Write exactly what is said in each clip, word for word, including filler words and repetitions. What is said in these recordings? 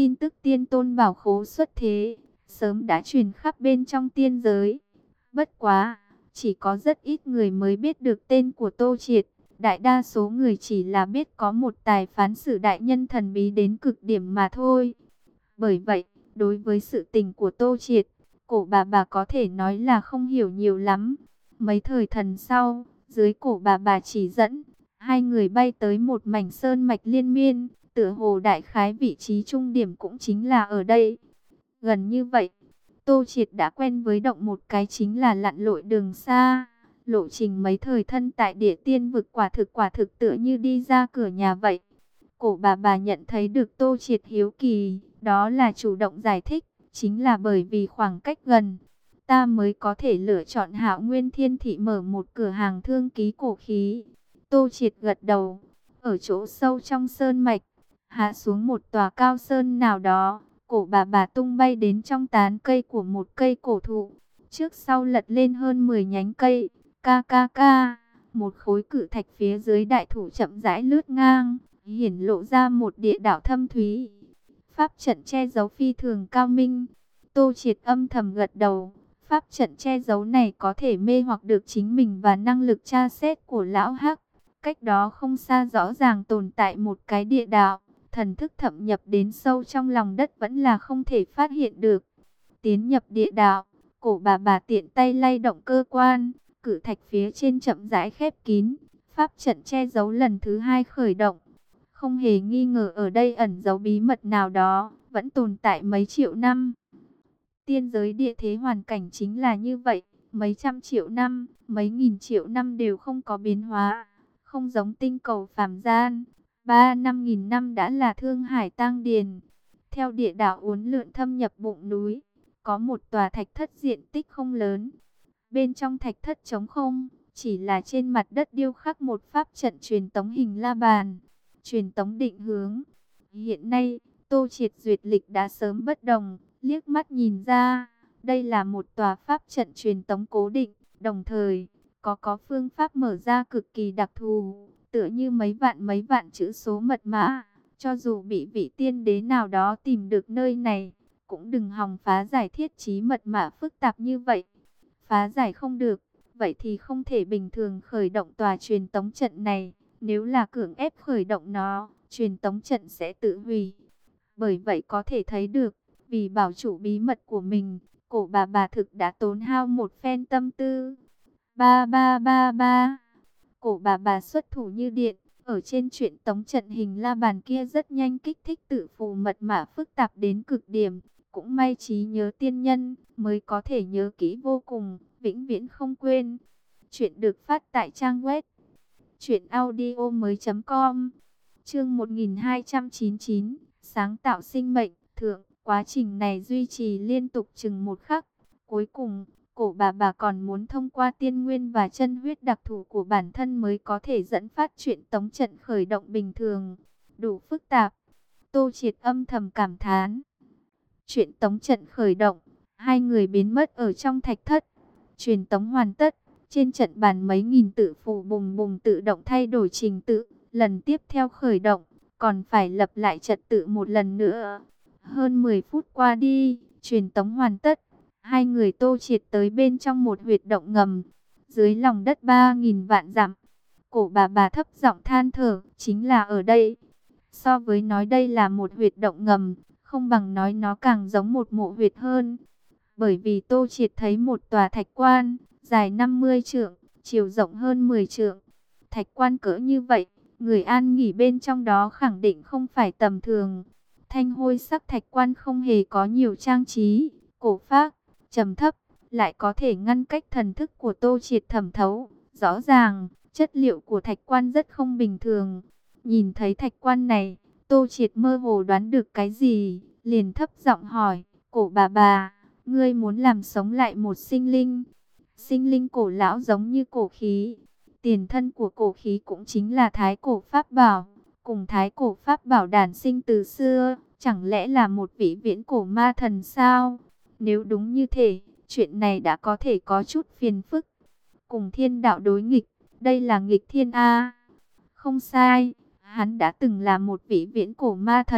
tin tức tiên tôn bảo khố xuất thế, sớm đã truyền khắp bên trong tiên giới. Bất quá, chỉ có rất ít người mới biết được tên của Tô Triệt. Đại đa số người chỉ là biết có một tài phán xử đại nhân thần bí đến cực điểm mà thôi. Bởi vậy, đối với sự tình của Tô Triệt, cổ bà bà có thể nói là không hiểu nhiều lắm. Mấy thời thần sau, dưới cổ bà bà chỉ dẫn, hai người bay tới một mảnh sơn mạch liên miên, tựa hồ đại khái vị trí trung điểm cũng chính là ở đây. Gần như vậy, Tô Triệt đã quen với động một cái chính là lặn lội đường xa. Lộ trình mấy thời thân tại địa tiên vực quả thực quả thực tựa như đi ra cửa nhà vậy. Cổ bà bà nhận thấy được Tô Triệt hiếu kỳ, đó là chủ động giải thích, chính là bởi vì khoảng cách gần, ta mới có thể lựa chọn Hạo Nguyên Thiên Thị mở một cửa hàng thương ký cổ khí. Tô Triệt gật đầu, ở chỗ sâu trong sơn mạch, hạ xuống một tòa cao sơn nào đó, cổ bà bà tung bay đến trong tán cây của một cây cổ thụ, trước sau lật lên hơn mười nhánh cây, ca ca ca, một khối cự thạch phía dưới đại thụ chậm rãi lướt ngang, hiển lộ ra một địa đạo thâm thúy. Pháp trận che giấu phi thường cao minh. Tô Triệt âm thầm gật đầu. Pháp trận che giấu này có thể mê hoặc được chính mình và năng lực tra xét của lão Hắc. Cách đó không xa rõ ràng tồn tại một cái địa đạo. Thần thức thâm nhập đến sâu trong lòng đất vẫn là không thể phát hiện được. Tiến nhập địa đạo, cổ bà bà tiện tay lay động cơ quan. Cự thạch phía trên chậm rãi khép kín. Pháp trận che giấu lần thứ hai khởi động. Không hề nghi ngờ ở đây ẩn giấu bí mật nào đó, vẫn tồn tại mấy triệu năm. Tiên giới địa thế hoàn cảnh chính là như vậy, mấy trăm triệu năm, mấy nghìn triệu năm đều không có biến hóa, không giống tinh cầu phàm gian. Ba năm nghìn năm đã là thương hải tang điền. Theo địa đạo uốn lượn thâm nhập bụng núi, có một tòa thạch thất diện tích không lớn. Bên trong thạch thất trống không, chỉ là trên mặt đất điêu khắc một pháp trận truyền tống hình la bàn. Truyền tống định hướng. Hiện nay, Tô Triệt duyệt lịch đã sớm bất đồng, liếc mắt nhìn ra, đây là một tòa pháp trận truyền tống cố định, đồng thời, có có phương pháp mở ra cực kỳ đặc thù, tựa như mấy vạn mấy vạn chữ số mật mã, cho dù bị vị tiên đế nào đó tìm được nơi này, cũng đừng hòng phá giải thiết trí mật mã phức tạp như vậy. Phá giải không được, vậy thì không thể bình thường khởi động tòa truyền tống trận này. Nếu là cưỡng ép khởi động nó, truyền tống trận sẽ tự hủy. Bởi vậy có thể thấy được, vì bảo chủ bí mật của mình, cổ bà bà thực đã tốn hao một phen tâm tư. Ba ba ba ba. Cổ bà bà xuất thủ như điện, ở trên truyền tống trận hình la bàn kia rất nhanh kích thích tự phù mật mã phức tạp đến cực điểm. Cũng may trí nhớ tiên nhân, mới có thể nhớ kỹ vô cùng, vĩnh viễn không quên. Chuyện được phát tại trang web truyện audio mới.com. Chương một nghìn hai trăm chín mươi chín, sáng tạo sinh mệnh, thượng, quá trình này duy trì liên tục chừng một khắc. Cuối cùng, cổ bà bà còn muốn thông qua tiên nguyên và chân huyết đặc thù của bản thân mới có thể dẫn phát chuyện tống trận khởi động bình thường. Đủ phức tạp. Tô Triệt âm thầm cảm thán. Chuyện tống trận khởi động, hai người biến mất ở trong thạch thất. Truyền tống hoàn tất. Trên trận bàn mấy nghìn tự phù bùng bùng tự động thay đổi trình tự, lần tiếp theo khởi động, còn phải lập lại trật tự một lần nữa. Hơn mười phút qua đi, truyền tống hoàn tất, hai người Tô Triệt tới bên trong một huyệt động ngầm, dưới lòng đất ba nghìn vạn dặm. Cổ bà bà thấp giọng than thở, chính là ở đây. So với nói đây là một huyệt động ngầm, không bằng nói nó càng giống một mộ huyệt hơn. Bởi vì Tô Triệt thấy một tòa thạch quan, dài năm mươi trượng, chiều rộng hơn mười trượng. Thạch quan cỡ như vậy, người an nghỉ bên trong đó khẳng định không phải tầm thường. Thanh hôi sắc thạch quan không hề có nhiều trang trí, cổ phác, trầm thấp, lại có thể ngăn cách thần thức của Tô Triệt thẩm thấu. Rõ ràng, chất liệu của thạch quan rất không bình thường. Nhìn thấy thạch quan này, Tô Triệt mơ hồ đoán được cái gì, liền thấp giọng hỏi, cổ bà bà, ngươi muốn làm sống lại một sinh linh? Sinh linh cổ lão giống như cổ khí. Tiền thân của cổ khí cũng chính là thái cổ pháp bảo. Cùng thái cổ pháp bảo đản sinh từ xưa. Chẳng lẽ là một vị viễn cổ ma thần sao? Nếu đúng như thế, chuyện này đã có thể có chút phiền phức. Cùng thiên đạo đối nghịch, đây là nghịch thiên A. Không sai, hắn đã từng là một vị viễn cổ ma thần.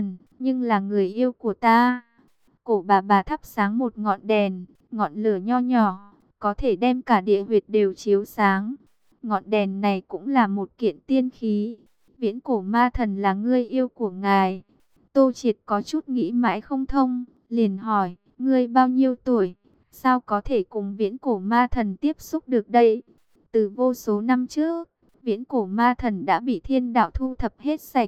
nhưng là người yêu của ta. Cổ bà bà thắp sáng một ngọn đèn, ngọn lửa nho nhỏ, có thể đem cả địa huyệt đều chiếu sáng. Ngọn đèn này cũng là một kiện tiên khí. Viễn cổ ma thần là người yêu của ngài. Tô Triệt có chút nghĩ mãi không thông, liền hỏi, ngươi bao nhiêu tuổi? Sao có thể cùng viễn cổ ma thần tiếp xúc được đây? Từ vô số năm trước, viễn cổ ma thần đã bị thiên đạo thu thập hết sạch.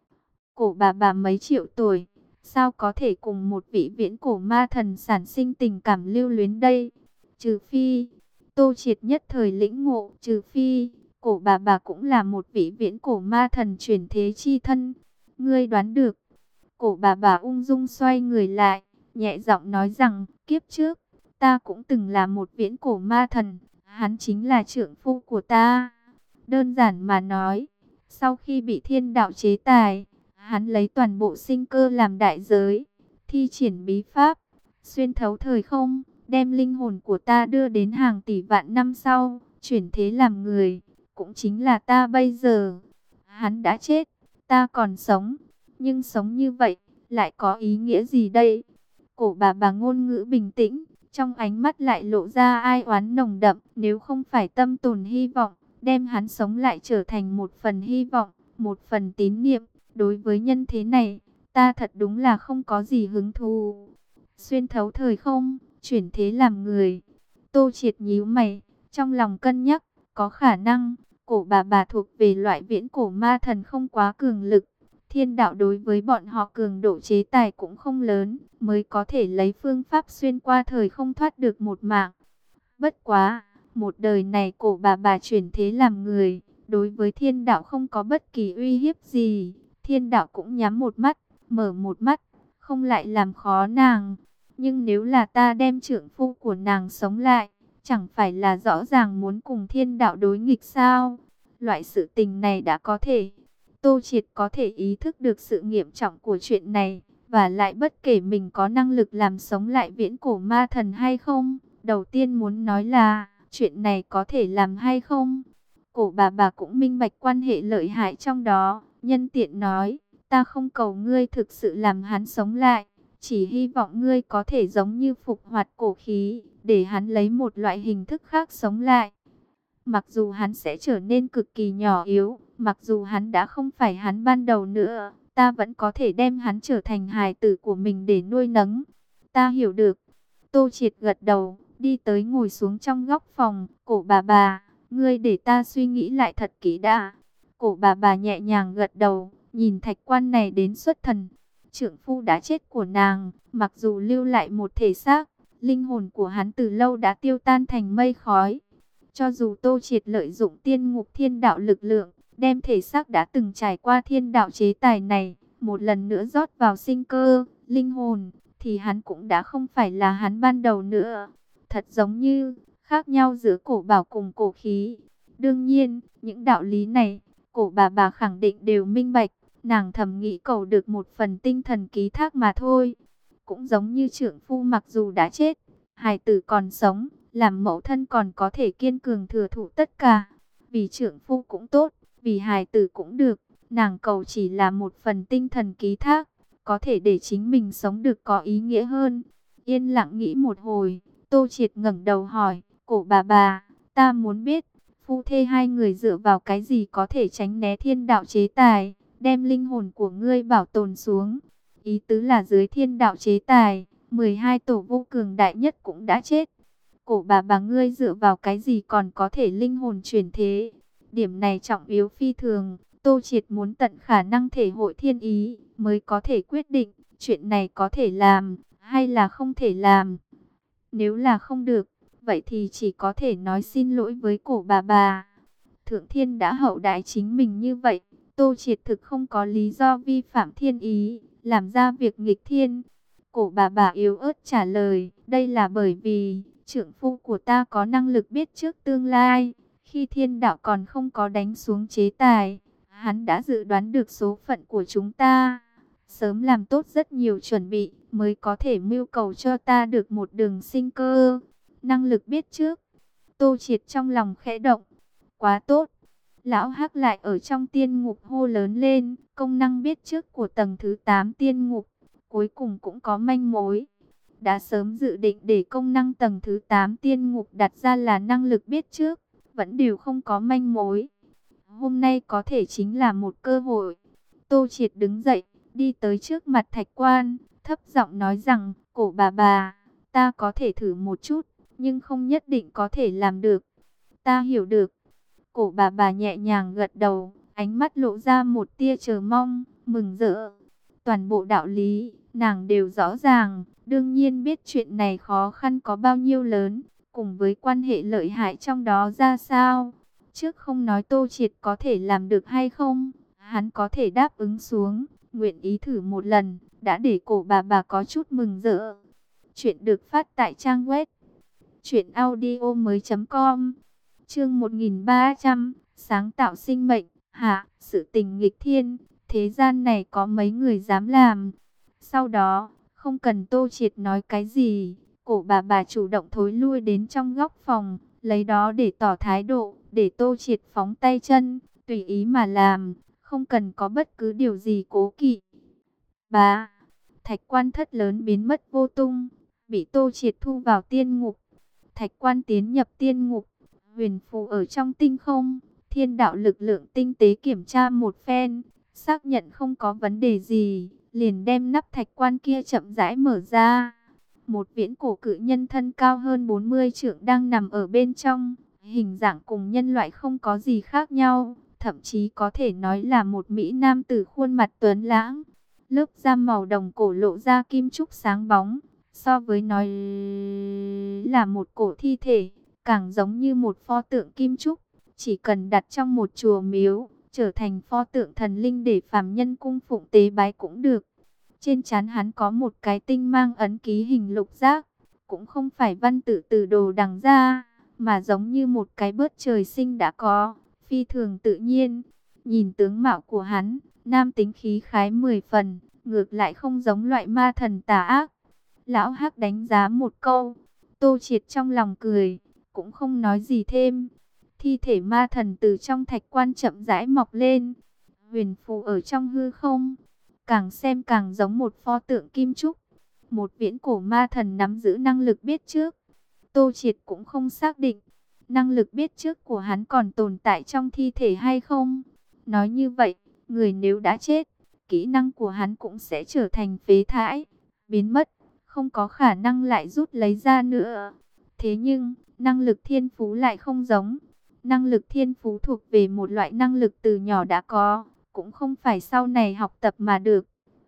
Cổ bà bà mấy triệu tuổi, sao có thể cùng một vị viễn cổ ma thần sản sinh tình cảm lưu luyến đây? Trừ phi, Tô Triệt nhất thời lĩnh ngộ, trừ phi, cổ bà bà cũng là một vị viễn cổ ma thần chuyển thế chi thân. Ngươi đoán được. Cổ bà bà ung dung xoay người lại, nhẹ giọng nói rằng, kiếp trước, ta cũng từng là một viễn cổ ma thần, hắn chính là trượng phu của ta. Đơn giản mà nói, sau khi bị thiên đạo chế tài, hắn lấy toàn bộ sinh cơ làm đại giới, thi triển bí pháp, xuyên thấu thời không, đem linh hồn của ta đưa đến hàng tỷ vạn năm sau, chuyển thế làm người, cũng chính là ta bây giờ. Hắn đã chết, ta còn sống, nhưng sống như vậy, lại có ý nghĩa gì đây? Cổ bà bà ngôn ngữ bình tĩnh, trong ánh mắt lại lộ ra ai oán nồng đậm. Nếu không phải tâm tồn hy vọng, đem hắn sống lại trở thành một phần hy vọng, một phần tín niệm. Đối với nhân thế này, ta thật đúng là không có gì hứng thú. Xuyên thấu thời không, chuyển thế làm người. Tô Triệt nhíu mày, trong lòng cân nhắc, có khả năng, cổ bà bà thuộc về loại viễn cổ ma thần không quá cường lực. Thiên đạo đối với bọn họ cường độ chế tài cũng không lớn, mới có thể lấy phương pháp xuyên qua thời không thoát được một mạng. Bất quá, một đời này cổ bà bà chuyển thế làm người, đối với thiên đạo không có bất kỳ uy hiếp gì. Thiên đạo cũng nhắm một mắt, mở một mắt, không lại làm khó nàng. Nhưng nếu là ta đem trượng phu của nàng sống lại, chẳng phải là rõ ràng muốn cùng thiên đạo đối nghịch sao? Loại sự tình này đã có thể. Tô Triệt có thể ý thức được sự nghiêm trọng của chuyện này, và lại bất kể mình có năng lực làm sống lại viễn cổ ma thần hay không, đầu tiên muốn nói là, chuyện này có thể làm hay không. Cổ bà bà cũng minh bạch quan hệ lợi hại trong đó, nhân tiện nói, ta không cầu ngươi thực sự làm hắn sống lại, chỉ hy vọng ngươi có thể giống như phục hoạt cổ khí, để hắn lấy một loại hình thức khác sống lại. Mặc dù hắn sẽ trở nên cực kỳ nhỏ yếu, mặc dù hắn đã không phải hắn ban đầu nữa, ta vẫn có thể đem hắn trở thành hài tử của mình để nuôi nấng. Ta hiểu được. Tô Triệt gật đầu, đi tới ngồi xuống trong góc phòng. Cổ bà bà, ngươi để ta suy nghĩ lại thật kỹ đã. Cổ bà bà nhẹ nhàng gật đầu, nhìn thạch quan này đến xuất thần. Trượng phu đã chết của nàng, mặc dù lưu lại một thể xác, linh hồn của hắn từ lâu đã tiêu tan thành mây khói. Cho dù Tô Triệt lợi dụng tiên ngục thiên đạo lực lượng, đem thể xác đã từng trải qua thiên đạo chế tài này, một lần nữa rót vào sinh cơ, linh hồn, thì hắn cũng đã không phải là hắn ban đầu nữa. Thật giống như, khác nhau giữa cổ bảo cùng cổ khí. Đương nhiên, những đạo lý này, cổ bà bà khẳng định đều minh bạch, nàng thầm nghĩ cầu được một phần tinh thần ký thác mà thôi. Cũng giống như trượng phu mặc dù đã chết, hài tử còn sống, làm mẫu thân còn có thể kiên cường thừa thụ tất cả. Vì trượng phu cũng tốt, vì hài tử cũng được, nàng cầu chỉ là một phần tinh thần ký thác, có thể để chính mình sống được có ý nghĩa hơn. Yên lặng nghĩ một hồi, Tô Triệt ngẩng đầu hỏi, cổ bà bà, ta muốn biết, phu thê hai người dựa vào cái gì có thể tránh né thiên đạo chế tài, đem linh hồn của ngươi bảo tồn xuống. Ý tứ là dưới thiên đạo chế tài, mười hai tổ vô cường đại nhất cũng đã chết. Cổ bà bà ngươi dựa vào cái gì còn có thể linh hồn chuyển thế? Điểm này trọng yếu phi thường, Tô Triệt muốn tận khả năng thể hội thiên ý, mới có thể quyết định, chuyện này có thể làm, hay là không thể làm. Nếu là không được, vậy thì chỉ có thể nói xin lỗi với cổ bà bà. Thượng thiên đã hậu đãi chính mình như vậy, Tô Triệt thực không có lý do vi phạm thiên ý, làm ra việc nghịch thiên. Cổ bà bà yếu ớt trả lời, đây là bởi vì trượng phu của ta có năng lực biết trước tương lai. Khi thiên đạo còn không có đánh xuống chế tài, hắn đã dự đoán được số phận của chúng ta. Sớm làm tốt rất nhiều chuẩn bị, mới có thể mưu cầu cho ta được một đường sinh cơ. Năng lực biết trước. Tô Triệt trong lòng khẽ động. Quá tốt. Lão Hắc lại ở trong tiên ngục hô lớn lên, công năng biết trước của tầng thứ tám tiên ngục, cuối cùng cũng có manh mối. Đã sớm dự định để công năng tầng thứ tám tiên ngục đặt ra là năng lực biết trước, vẫn đều không có manh mối. Hôm nay có thể chính là một cơ hội. Tô Triệt đứng dậy, đi tới trước mặt Thạch Quan, thấp giọng nói rằng, cổ bà bà, ta có thể thử một chút, nhưng không nhất định có thể làm được. Ta hiểu được. Cổ bà bà nhẹ nhàng gật đầu, ánh mắt lộ ra một tia chờ mong, mừng rỡ. Toàn bộ đạo lý, nàng đều rõ ràng, đương nhiên biết chuyện này khó khăn có bao nhiêu lớn, cùng với quan hệ lợi hại trong đó ra sao. Trước không nói Tô Triệt có thể làm được hay không, hắn có thể đáp ứng xuống, nguyện ý thử một lần, đã để cổ bà bà có chút mừng rỡ. Chuyện được phát tại trang web truyện audio mới chấm com. Chương một nghìn ba trăm, sáng tạo sinh mệnh. Hạ, sự tình nghịch thiên, thế gian này có mấy người dám làm. Sau đó, không cần Tô Triệt nói cái gì, cổ bà bà chủ động thối lui đến trong góc phòng, lấy đó để tỏ thái độ, để Tô Triệt phóng tay chân, tùy ý mà làm, không cần có bất cứ điều gì cố kỵ. Bà, Thạch Quan thất lớn biến mất vô tung, bị Tô Triệt thu vào tiên ngục. Thạch Quan tiến nhập tiên ngục, huyền phù ở trong tinh không, thiên đạo lực lượng tinh tế kiểm tra một phen, xác nhận không có vấn đề gì, liền đem nắp thạch quan kia chậm rãi mở ra. Một viễn cổ cự nhân thân cao hơn bốn mươi trượng đang nằm ở bên trong, hình dạng cùng nhân loại không có gì khác nhau, thậm chí có thể nói là một mỹ nam tử khuôn mặt tuấn lãng. Lớp da màu đồng cổ lộ ra kim trúc sáng bóng, so với nói là một cổ thi thể, càng giống như một pho tượng kim trúc, chỉ cần đặt trong một chùa miếu, trở thành pho tượng thần linh để phàm nhân cung phụng tế bái cũng được. Trên trán hắn có một cái tinh mang ấn ký hình lục giác, cũng không phải văn tự từ đồ đằng ra, mà giống như một cái bớt trời sinh đã có, phi thường tự nhiên. Nhìn tướng mạo của hắn, nam tính khí khái mười phần, ngược lại không giống loại ma thần tà ác. Lão Hắc đánh giá một câu, Tô Triệt trong lòng cười, cũng không nói gì thêm. Thi thể ma thần từ trong thạch quan chậm rãi mọc lên, huyền phù ở trong hư không, càng xem càng giống một pho tượng kim trúc. Một viễn cổ ma thần nắm giữ năng lực biết trước. Tô Triệt cũng không xác định, năng lực biết trước của hắn còn tồn tại trong thi thể hay không. Nói như vậy, người nếu đã chết, kỹ năng của hắn cũng sẽ trở thành phế thải, biến mất, không có khả năng lại rút lấy ra nữa. Thế nhưng, năng lực thiên phú lại không giống. Năng lực thiên phú thuộc về một loại năng lực từ nhỏ đã có, cũng không phải sau này học tập mà được.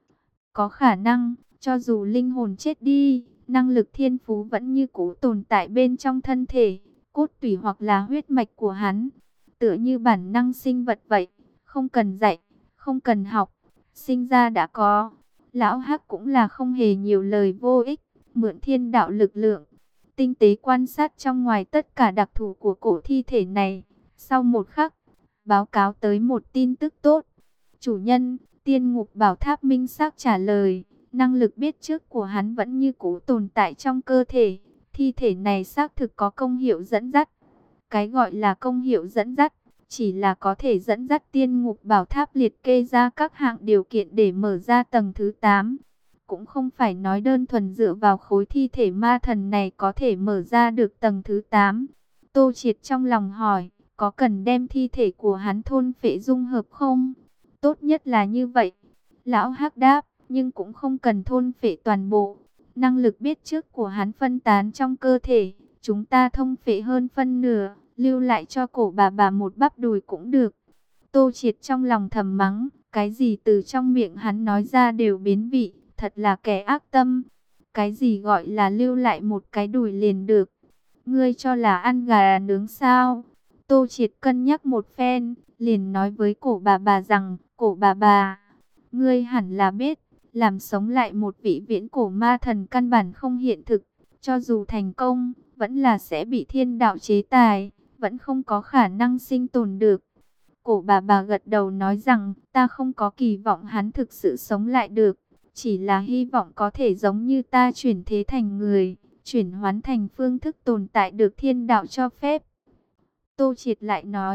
Có khả năng, cho dù linh hồn chết đi, năng lực thiên phú vẫn như cũ tồn tại bên trong thân thể, cốt tủy hoặc là huyết mạch của hắn. Tựa như bản năng sinh vật vậy, không cần dạy, không cần học, sinh ra đã có. Lão Hắc cũng là không hề nhiều lời vô ích, mượn thiên đạo lực lượng, tinh tế quan sát trong ngoài tất cả đặc thù của cổ thi thể này. Sau một khắc, báo cáo tới một tin tức tốt. Chủ nhân, tiên ngục bảo tháp minh xác trả lời, năng lực biết trước của hắn vẫn như cũ tồn tại trong cơ thể. Thi thể này xác thực có công hiệu dẫn dắt. Cái gọi là công hiệu dẫn dắt, chỉ là có thể dẫn dắt tiên ngục bảo tháp liệt kê ra các hạng điều kiện để mở ra tầng thứ tám. Cũng không phải nói đơn thuần dựa vào khối thi thể ma thần này có thể mở ra được tầng thứ tám. Tô Triệt trong lòng hỏi, có cần đem thi thể của hắn thôn phệ dung hợp không? Tốt nhất là như vậy. Lão Hắc đáp, nhưng cũng không cần thôn phệ toàn bộ. Năng lực biết trước của hắn phân tán trong cơ thể, chúng ta thông phệ hơn phân nửa, lưu lại cho cổ bà bà một bắp đùi cũng được. Tô Triệt trong lòng thầm mắng, cái gì từ trong miệng hắn nói ra đều biến vị, thật là kẻ ác tâm. Cái gì gọi là lưu lại một cái đùi liền được? Ngươi cho là ăn gà nướng sao? Tô Triệt cân nhắc một phen, liền nói với cổ bà bà rằng, cổ bà bà, ngươi hẳn là biết, làm sống lại một vị viễn cổ ma thần căn bản không hiện thực, cho dù thành công, vẫn là sẽ bị thiên đạo chế tài, vẫn không có khả năng sinh tồn được. Cổ bà bà gật đầu nói rằng, ta không có kỳ vọng hắn thực sự sống lại được, chỉ là hy vọng có thể giống như ta chuyển thế thành người, chuyển hoán thành phương thức tồn tại được thiên đạo cho phép. Tô Triệt lại nói,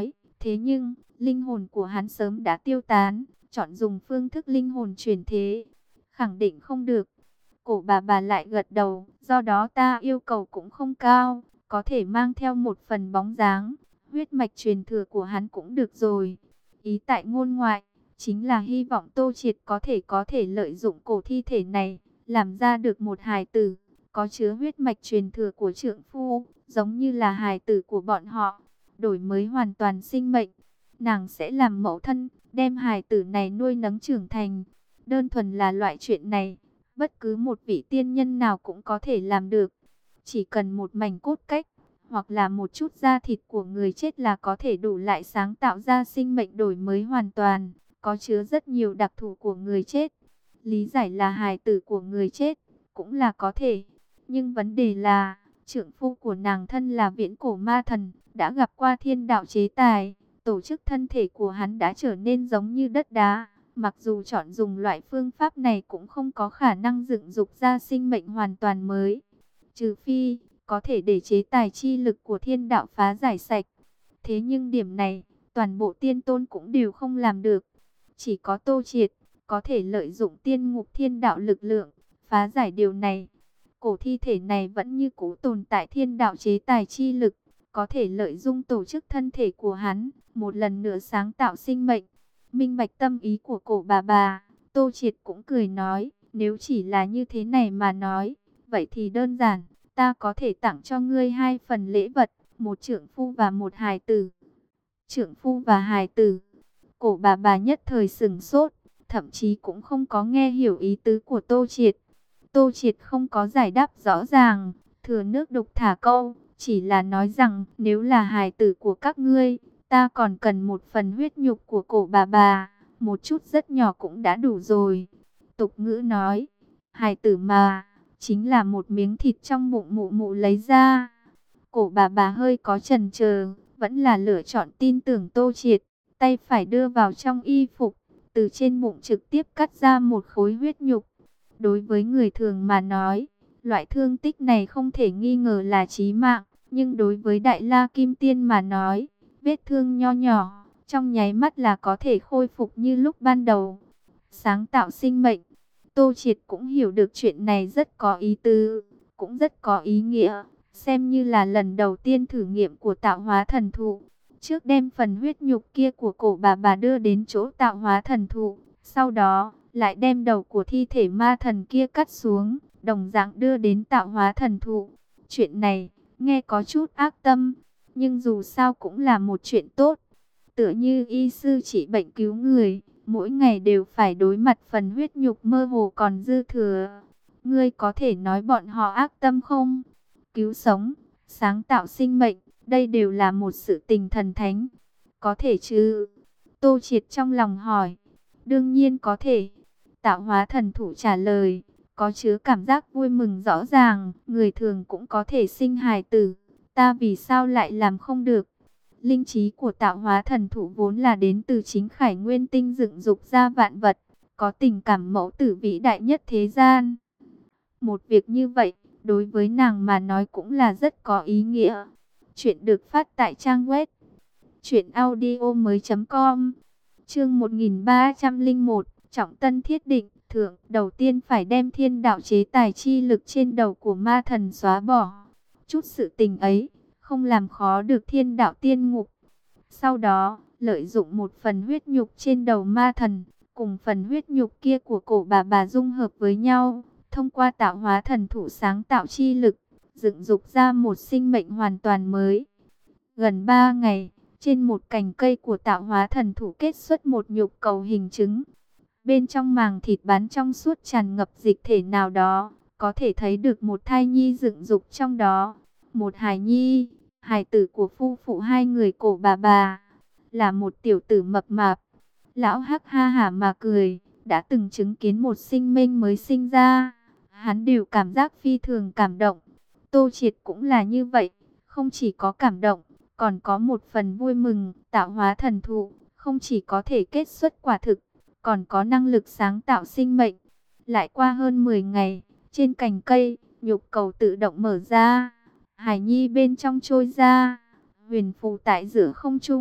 Thế nhưng, linh hồn của hắn sớm đã tiêu tán, chọn dùng phương thức linh hồn chuyển thế. Khẳng định không được. Cổ bà bà lại gật đầu, do đó ta yêu cầu cũng không cao, có thể mang theo một phần bóng dáng, huyết mạch truyền thừa của hắn cũng được rồi. Ý tại ngôn ngoại, chính là hy vọng Tô Triệt có thể có thể lợi dụng cổ thi thể này, làm ra được một hài tử, có chứa huyết mạch truyền thừa của trượng phu, giống như là hài tử của bọn họ, đổi mới hoàn toàn sinh mệnh. Nàng sẽ làm mẫu thân, đem hài tử này nuôi nấng trưởng thành. Đơn thuần là loại chuyện này, bất cứ một vị tiên nhân nào cũng có thể làm được. Chỉ cần một mảnh cốt cách, hoặc là một chút da thịt của người chết là có thể đủ lại sáng tạo ra sinh mệnh đổi mới hoàn toàn, có chứa rất nhiều đặc thù của người chết. Lý giải là hài tử của người chết, cũng là có thể. Nhưng vấn đề là, trượng phu của nàng thân là viễn cổ ma thần, đã gặp qua thiên đạo chế tài, tổ chức thân thể của hắn đã trở nên giống như đất đá. Mặc dù chọn dùng loại phương pháp này cũng không có khả năng dựng dục ra sinh mệnh hoàn toàn mới. Trừ phi, có thể để chế tài chi lực của thiên đạo phá giải sạch. Thế nhưng điểm này, toàn bộ tiên tôn cũng đều không làm được. Chỉ có Tô Triệt, có thể lợi dụng tiên ngục thiên đạo lực lượng, phá giải điều này. Cổ thi thể này vẫn như cũ tồn tại thiên đạo chế tài chi lực, có thể lợi dụng tổ chức thân thể của hắn, một lần nữa sáng tạo sinh mệnh. Minh bạch tâm ý của cổ bà bà, Tô Triệt cũng cười nói, nếu chỉ là như thế này mà nói, vậy thì đơn giản, ta có thể tặng cho ngươi hai phần lễ vật, một trượng phu và một hài tử. Trượng phu và hài tử, cổ bà bà nhất thời sửng sốt, thậm chí cũng không có nghe hiểu ý tứ của Tô Triệt. Tô Triệt không có giải đáp rõ ràng, thừa nước đục thả câu, chỉ là nói rằng nếu là hài tử của các ngươi, ta còn cần một phần huyết nhục của cổ bà bà, một chút rất nhỏ cũng đã đủ rồi. Tục ngữ nói, hài tử mà, chính là một miếng thịt trong bụng mụ mụ lấy ra. Cổ bà bà hơi có chần chờ, vẫn là lựa chọn tin tưởng Tô Triệt, tay phải đưa vào trong y phục, từ trên bụng trực tiếp cắt ra một khối huyết nhục. Đối với người thường mà nói, loại thương tích này không thể nghi ngờ là chí mạng, nhưng đối với Đại La Kim Tiên mà nói, vết thương nho nhỏ, trong nháy mắt là có thể khôi phục như lúc ban đầu. Sáng tạo sinh mệnh, Tô Triệt cũng hiểu được chuyện này rất có ý tứ, cũng rất có ý nghĩa, xem như là lần đầu tiên thử nghiệm của tạo hóa thần thụ. Trước đem phần huyết nhục kia của cổ bà bà đưa đến chỗ tạo hóa thần thụ, sau đó lại đem đầu của thi thể ma thần kia cắt xuống, đồng dạng đưa đến tạo hóa thần thụ. Chuyện này, nghe có chút ác tâm, nhưng dù sao cũng là một chuyện tốt. Tựa như y sư trị bệnh cứu người, mỗi ngày đều phải đối mặt phần huyết nhục mơ hồ còn dư thừa. Ngươi có thể nói bọn họ ác tâm không? Cứu sống, sáng tạo sinh mệnh, đây đều là một sự tình thần thánh. Có thể chứ? Tô Triệt trong lòng hỏi. Đương nhiên có thể. Tạo hóa thần thủ trả lời, có chứa cảm giác vui mừng rõ ràng, người thường cũng có thể sinh hài tử, ta vì sao lại làm không được? Linh trí của tạo hóa thần thủ vốn là đến từ chính khải nguyên tinh dựng dục ra vạn vật, có tình cảm mẫu tử vĩ đại nhất thế gian. Một việc như vậy, đối với nàng mà nói cũng là rất có ý nghĩa. Chuyện được phát tại trang web truyện audio mới chấm com. Chương một nghìn ba trăm lẻ một, trọng tân thiết định, thượng, đầu tiên phải đem thiên đạo chế tài chi lực trên đầu của ma thần xóa bỏ. Chút sự tình ấy, không làm khó được thiên đạo tiên ngục. Sau đó, lợi dụng một phần huyết nhục trên đầu ma thần, cùng phần huyết nhục kia của cổ bà bà dung hợp với nhau, thông qua tạo hóa thần thủ sáng tạo chi lực, dựng dục ra một sinh mệnh hoàn toàn mới. Gần ba ngày, trên một cành cây của tạo hóa thần thủ kết xuất một nhục cầu hình trứng. Bên trong màng thịt bán trong suốt tràn ngập dịch thể nào đó, có thể thấy được một thai nhi dựng dục trong đó. Một hài nhi, hài tử của phu phụ hai người cổ bà bà, là một tiểu tử mập mạp. Lão hắc ha hả mà cười, đã từng chứng kiến một sinh mệnh mới sinh ra. Hắn đều cảm giác phi thường cảm động. Tô Triệt cũng là như vậy, không chỉ có cảm động, còn có một phần vui mừng. Tạo hóa thần thụ không chỉ có thể kết xuất quả thực, còn có năng lực sáng tạo sinh mệnh. Lại qua hơn mười ngày, trên cành cây, nhục cầu tự động mở ra, hải nhi bên trong trôi ra, huyền phù tại giữa không trung,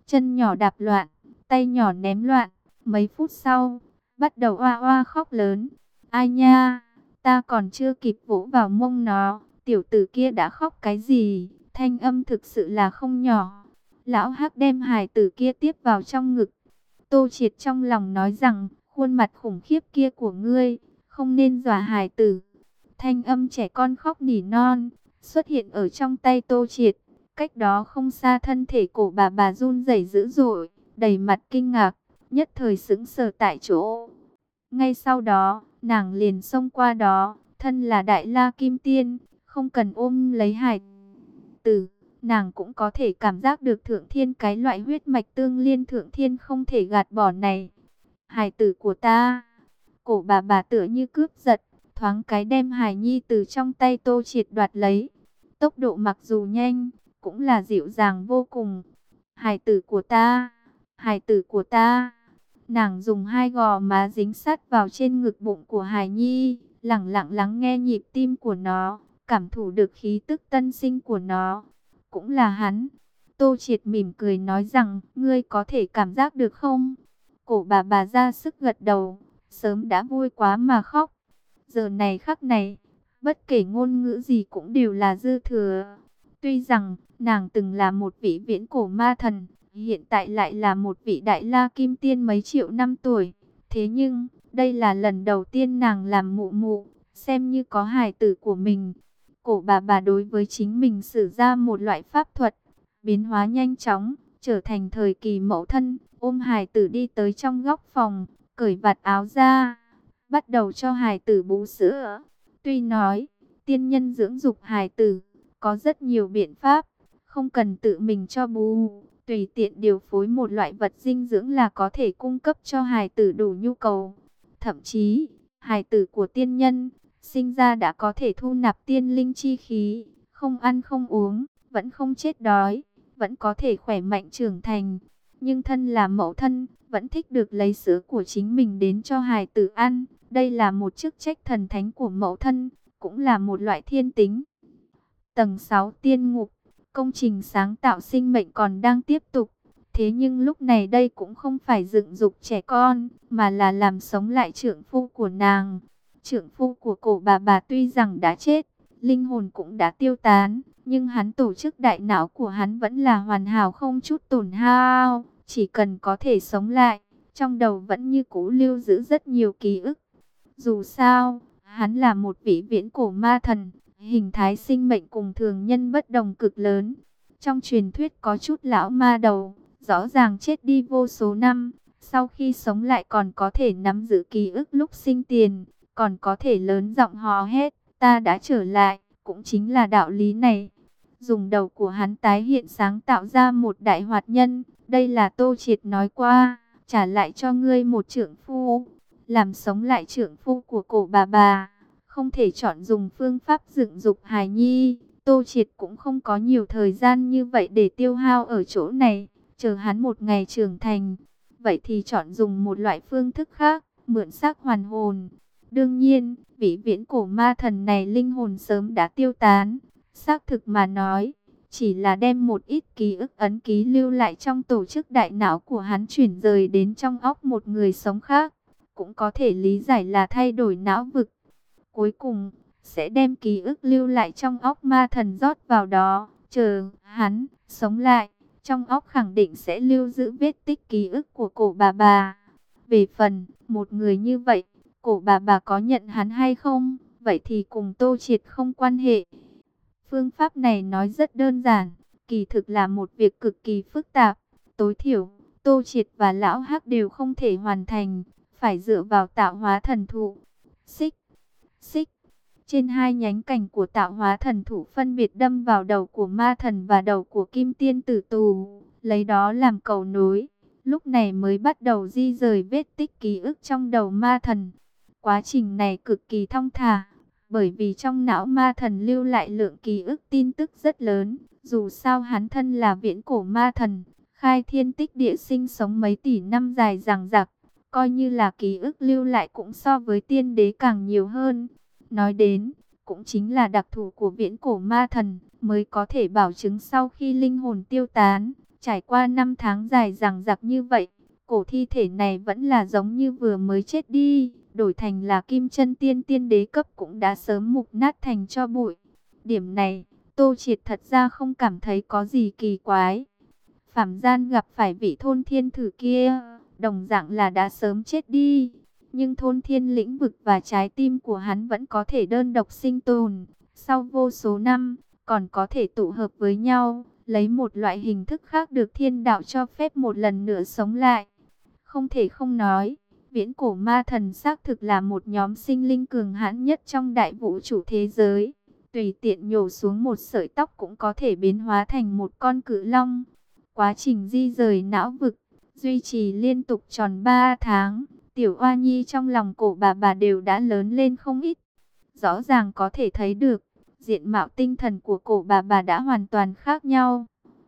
chân nhỏ đạp loạn, tay nhỏ ném loạn. Mấy phút sau, bắt đầu oa oa khóc lớn. Ai nha, ta còn chưa kịp vỗ vào mông nó, tiểu tử kia đã khóc cái gì? Thanh âm thực sự là không nhỏ. Lão Hắc đem hài tử kia tiếp vào trong ngực. Tô Triệt trong lòng nói rằng, khuôn mặt khủng khiếp kia của ngươi, không nên dọa hài tử. Thanh âm trẻ con khóc nỉ non, xuất hiện ở trong tay Tô Triệt. Cách đó không xa thân thể cổ bà bà run rẩy dữ dội, đầy mặt kinh ngạc, nhất thời sững sờ tại chỗ. Ngay sau đó, nàng liền xông qua đó, thân là Đại La Kim Tiên, không cần ôm lấy hài tử. Nàng cũng có thể cảm giác được thượng thiên cái loại huyết mạch tương liên thượng thiên không thể gạt bỏ này. Hài tử của ta, cổ bà bà tựa như cướp giật, thoáng cái đem hài nhi từ trong tay Tô Triệt đoạt lấy. Tốc độ mặc dù nhanh, cũng là dịu dàng vô cùng. Hài tử của ta, hài tử của ta. Nàng dùng hai gò má dính sát vào trên ngực bụng của hài nhi, lặng lặng lắng nghe nhịp tim của nó, cảm thụ được khí tức tân sinh của nó. Cũng là hắn. Tô Triệt mỉm cười nói rằng, ngươi có thể cảm giác được không? Cổ bà bà ra sức gật đầu, sớm đã vui quá mà khóc. Giờ này khắc này, bất kể ngôn ngữ gì cũng đều là dư thừa. Tuy rằng, nàng từng là một vị viễn cổ ma thần, hiện tại lại là một vị Đại La Kim Tiên mấy triệu năm tuổi. Thế nhưng, đây là lần đầu tiên nàng làm mụ mụ, xem như có hài tử của mình. Cổ bà bà đối với chính mình sử ra một loại pháp thuật, biến hóa nhanh chóng, trở thành thời kỳ mẫu thân, ôm hài tử đi tới trong góc phòng, cởi vạt áo ra, bắt đầu cho hài tử bú sữa. Tuy nói, tiên nhân dưỡng dục hài tử, có rất nhiều biện pháp, không cần tự mình cho bú, tùy tiện điều phối một loại vật dinh dưỡng là có thể cung cấp cho hài tử đủ nhu cầu. Thậm chí, hài tử của tiên nhân, sinh ra đã có thể thu nạp tiên linh chi khí, không ăn không uống, vẫn không chết đói, vẫn có thể khỏe mạnh trưởng thành. Nhưng thân là mẫu thân, vẫn thích được lấy sữa của chính mình đến cho hài tử ăn. Đây là một chức trách thần thánh của mẫu thân, cũng là một loại thiên tính. Tầng sáu tiên ngục, công trình sáng tạo sinh mệnh còn đang tiếp tục. Thế nhưng lúc này đây cũng không phải dựng dục trẻ con, mà là làm sống lại trượng phu của nàng. Trượng phu của cổ bà bà tuy rằng đã chết, linh hồn cũng đã tiêu tán, nhưng hắn tổ chức đại não của hắn vẫn là hoàn hảo không chút tổn hao. Chỉ cần có thể sống lại, trong đầu vẫn như cũ lưu giữ rất nhiều ký ức. Dù sao, hắn là một vị viễn cổ ma thần, hình thái sinh mệnh cùng thường nhân bất đồng cực lớn. Trong truyền thuyết có chút lão ma đầu, rõ ràng chết đi vô số năm, sau khi sống lại còn có thể nắm giữ ký ức lúc sinh tiền, còn có thể lớn giọng hò hét, ta đã trở lại, cũng chính là đạo lý này. Dùng đầu của hắn tái hiện sáng tạo ra một đại hoạt nhân, đây là Tô Triệt nói qua, trả lại cho ngươi một trượng phu, làm sống lại trượng phu của cổ bà bà. Không thể chọn dùng phương pháp dựng dục hài nhi, Tô Triệt cũng không có nhiều thời gian như vậy để tiêu hao ở chỗ này, chờ hắn một ngày trưởng thành. Vậy thì chọn dùng một loại phương thức khác, mượn xác hoàn hồn. Đương nhiên, vị viễn cổ ma thần này linh hồn sớm đã tiêu tán. Xác thực mà nói, chỉ là đem một ít ký ức ấn ký lưu lại trong tổ chức đại não của hắn chuyển rời đến trong óc một người sống khác. Cũng có thể lý giải là thay đổi não vực. Cuối cùng, sẽ đem ký ức lưu lại trong óc ma thần rót vào đó, chờ hắn sống lại. Trong óc khẳng định sẽ lưu giữ vết tích ký ức của cổ bà bà. Về phần, một người như vậy, cổ bà bà có nhận hắn hay không, vậy thì cùng Tô Triệt không quan hệ. Phương pháp này nói rất đơn giản, kỳ thực là một việc cực kỳ phức tạp. Tối thiểu, Tô Triệt và Lão Hắc đều không thể hoàn thành, phải dựa vào tạo hóa thần thụ. Xích, xích. Trên hai nhánh cành của tạo hóa thần thụ phân biệt đâm vào đầu của ma thần và đầu của kim tiên tử tù, lấy đó làm cầu nối. Lúc này mới bắt đầu di rời vết tích ký ức trong đầu ma thần. Quá trình này cực kỳ thong thả, bởi vì trong não ma thần lưu lại lượng ký ức tin tức rất lớn. Dù sao hắn thân là viễn cổ ma thần, khai thiên tích địa sinh sống mấy tỷ năm dài dằng dặc, coi như là ký ức lưu lại cũng so với tiên đế càng nhiều hơn. Nói đến, cũng chính là đặc thù của viễn cổ ma thần, mới có thể bảo chứng sau khi linh hồn tiêu tán, Trải qua năm tháng dài dằng dặc như vậy, cổ thi thể này vẫn là giống như vừa mới chết đi, đổi thành là Kim Chân Tiên tiên đế cấp cũng đã sớm mục nát thành tro bụi. Điểm này, Tô Triệt thật ra không cảm thấy có gì kỳ quái. Phạm gian gặp phải vị thôn thiên thử kia, đồng dạng là đã sớm chết đi. Nhưng thôn thiên lĩnh vực và trái tim của hắn vẫn có thể đơn độc sinh tồn. Sau vô số năm, còn có thể tụ hợp với nhau, lấy một loại hình thức khác được thiên đạo cho phép một lần nữa sống lại. Không thể không nói, viễn cổ ma thần xác thực là một nhóm sinh linh cường hãn nhất trong đại vũ trụ thế giới. Tùy tiện nhổ xuống một sợi tóc cũng có thể biến hóa thành một con cự long. Quá trình di rời não vực, duy trì liên tục tròn ba tháng, tiểu oa nhi trong lòng cổ bà bà đều đã lớn lên không ít. Rõ ràng có thể thấy được, diện mạo tinh thần của cổ bà bà đã hoàn toàn khác nhau.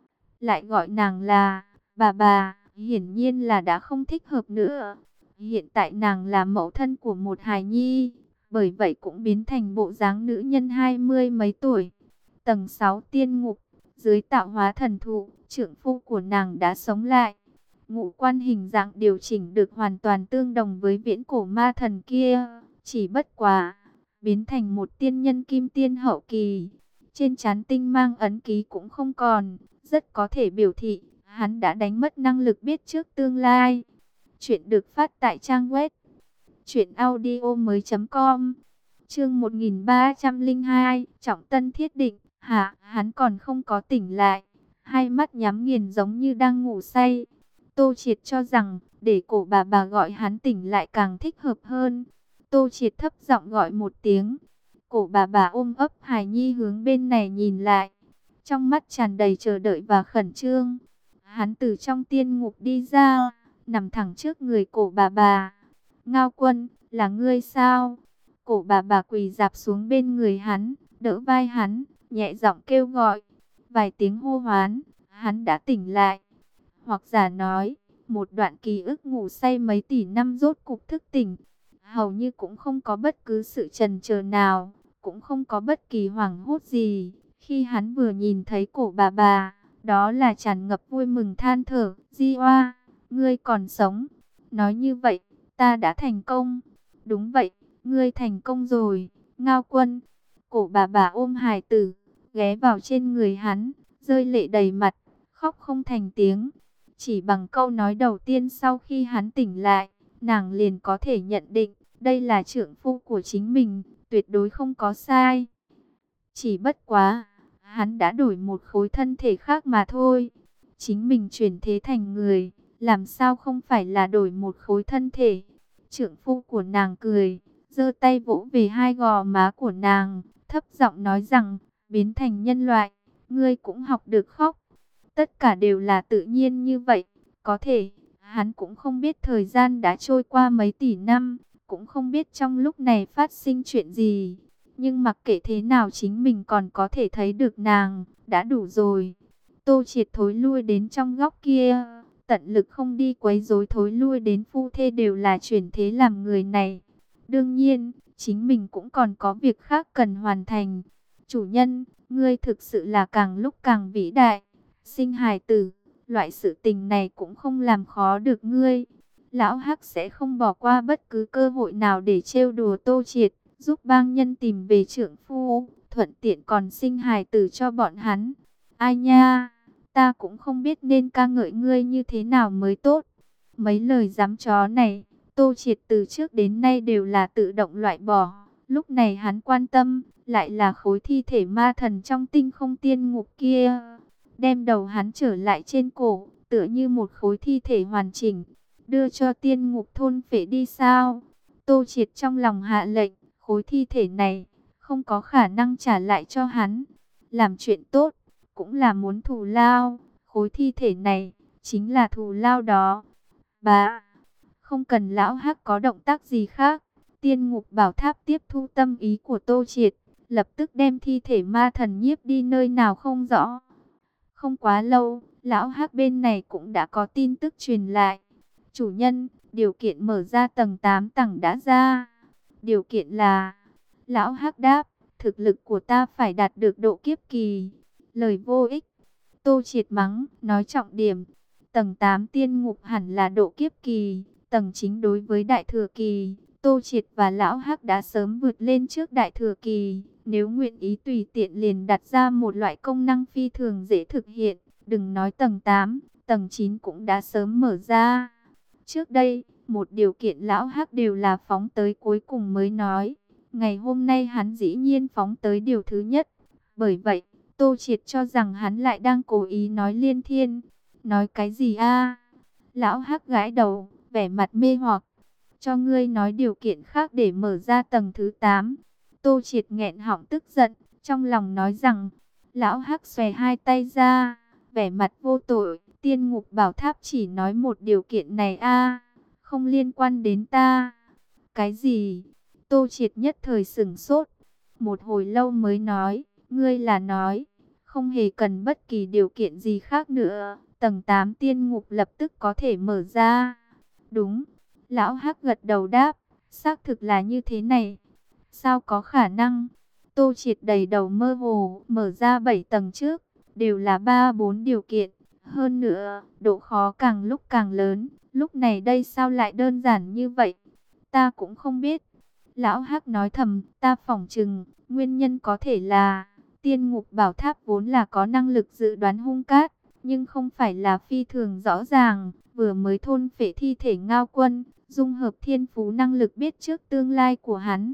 Lại gọi nàng là bà bà, hiển nhiên là đã không thích hợp nữa. Hiện tại nàng là mẫu thân của một hài nhi, bởi vậy cũng biến thành bộ dáng nữ nhân hai mươi mấy tuổi. Tầng sáu tiên ngục, dưới tạo hóa thần thụ, trưởng phu của nàng đã sống lại. Ngũ quan hình dạng điều chỉnh được hoàn toàn tương đồng với viễn cổ ma thần kia, chỉ bất quá biến thành một tiên nhân kim tiên hậu kỳ. Trên trán tinh mang ấn ký cũng không còn, rất có thể biểu thị hắn đã đánh mất năng lực biết trước tương lai. Chuyện được phát tại trang web truyện audio mới chấm com. Chương một nghìn ba trăm lẻ hai, Trọng Tân Thiết Định. Hả, hắn còn không có tỉnh lại, hai mắt nhắm nghiền giống như đang ngủ say. Tô Triệt cho rằng để cổ bà bà gọi hắn tỉnh lại càng thích hợp hơn. Tô Triệt thấp giọng gọi một tiếng. Cổ bà bà ôm ấp hài nhi hướng bên này nhìn lại, trong mắt tràn đầy chờ đợi và khẩn trương. Hắn từ trong tiên ngục đi ra, nằm thẳng trước người cổ bà bà. Ngao Quân, là ngươi sao? Cổ bà bà quỳ rạp xuống bên người hắn, đỡ vai hắn, nhẹ giọng kêu gọi. Vài tiếng hô hoán, hắn đã tỉnh lại. Hoặc giả nói, một đoạn ký ức ngủ say mấy tỷ năm rốt cục thức tỉnh. Hầu như cũng không có bất cứ sự chần chờ nào, cũng không có bất kỳ hoảng hốt gì. Khi hắn vừa nhìn thấy cổ bà bà, đó là tràn ngập vui mừng than thở. Di oa, ngươi còn sống. Nói như vậy, ta đã thành công. Đúng vậy, ngươi thành công rồi, Ngao Quân. Cổ bà bà ôm hài tử, ghé vào trên người hắn, rơi lệ đầy mặt, khóc không thành tiếng. Chỉ bằng câu nói đầu tiên sau khi hắn tỉnh lại, nàng liền có thể nhận định, đây là trượng phu của chính mình, tuyệt đối không có sai. Chỉ bất quá, hắn đã đổi một khối thân thể khác mà thôi. Chính mình chuyển thế thành người, làm sao không phải là đổi một khối thân thể. Trượng phu của nàng cười, giơ tay vỗ về hai gò má của nàng, thấp giọng nói rằng, biến thành nhân loại, ngươi cũng học được khóc. Tất cả đều là tự nhiên như vậy. Có thể, hắn cũng không biết thời gian đã trôi qua mấy tỷ năm, cũng không biết trong lúc này phát sinh chuyện gì. Nhưng mặc kệ thế nào chính mình còn có thể thấy được nàng, đã đủ rồi. Tô Triệt thối lui đến trong góc kia, tận lực không đi quấy rối, thối lui đến phu thê đều là chuyển thế làm người này. Đương nhiên, chính mình cũng còn có việc khác cần hoàn thành. Chủ nhân, ngươi thực sự là càng lúc càng vĩ đại. Sinh hài tử, loại sự tình này cũng không làm khó được ngươi. Lão Hắc sẽ không bỏ qua bất cứ cơ hội nào để trêu đùa Tô Triệt, giúp bang nhân tìm về trượng phu, thuận tiện còn sinh hài tử cho bọn hắn. Ai nha, ta cũng không biết nên ca ngợi ngươi như thế nào mới tốt. Mấy lời giám chó này, Tô Triệt từ trước đến nay đều là tự động loại bỏ. Lúc này hắn quan tâm, lại là khối thi thể ma thần trong tinh không tiên ngục kia. Đem đầu hắn trở lại trên cổ, tựa như một khối thi thể hoàn chỉnh, đưa cho tiên ngục thôn phệ đi sao? Tô Triệt trong lòng hạ lệnh, khối thi thể này không có khả năng trả lại cho hắn. Làm chuyện tốt, cũng là muốn thù lao, khối thi thể này chính là thù lao đó. Bà, không cần lão Hắc có động tác gì khác, tiên ngục bảo tháp tiếp thu tâm ý của Tô Triệt, lập tức đem thi thể ma thần nhiếp đi nơi nào không rõ. Không quá lâu, lão Hắc bên này cũng đã có tin tức truyền lại. Chủ nhân, điều kiện mở ra tầng tám tầng đã ra. Điều kiện là, lão Hắc đáp, thực lực của ta phải đạt được độ kiếp kỳ. Lời vô ích. Tô Triệt mắng, nói trọng điểm. Tầng tám tiên ngục hẳn là độ kiếp kỳ, tầng chín đối với đại thừa kỳ. Tô Triệt và Lão Hắc đã sớm vượt lên trước đại thừa kỳ. Nếu nguyện ý tùy tiện liền đặt ra một loại công năng phi thường dễ thực hiện. Đừng nói tầng tám, tầng chín cũng đã sớm mở ra. Trước đây, một điều kiện Lão Hắc đều là phóng tới cuối cùng mới nói. Ngày hôm nay hắn dĩ nhiên phóng tới điều thứ nhất. Bởi vậy, Tô Triệt cho rằng hắn lại đang cố ý nói liên thiên. Nói cái gì a? Lão Hắc gãi đầu, vẻ mặt mê hoặc. Cho ngươi nói điều kiện khác để mở ra tầng thứ tám. Tô Triệt nghẹn họng tức giận, trong lòng nói rằng, Lão Hắc xòe hai tay ra, vẻ mặt vô tội. Tiên ngục bảo tháp chỉ nói một điều kiện này a, không liên quan đến ta. Cái gì? Tô Triệt nhất thời sửng sốt, một hồi lâu mới nói, ngươi là nói, không hề cần bất kỳ điều kiện gì khác nữa, tầng tám tiên ngục lập tức có thể mở ra. Đúng, Lão Hắc gật đầu đáp, xác thực là như thế này. Sao có khả năng? Tô Triệt đầy đầu mơ hồ, mở ra bảy tầng trước, đều là ba bốn điều kiện. Hơn nữa, độ khó càng lúc càng lớn, lúc này đây sao lại đơn giản như vậy? Ta cũng không biết. Lão Hắc nói thầm, ta phỏng chừng, nguyên nhân có thể là, tiên ngục bảo tháp vốn là có năng lực dự đoán hung cát, nhưng không phải là phi thường rõ ràng, vừa mới thôn phệ thi thể Ngao Quân, dung hợp thiên phú năng lực biết trước tương lai của hắn.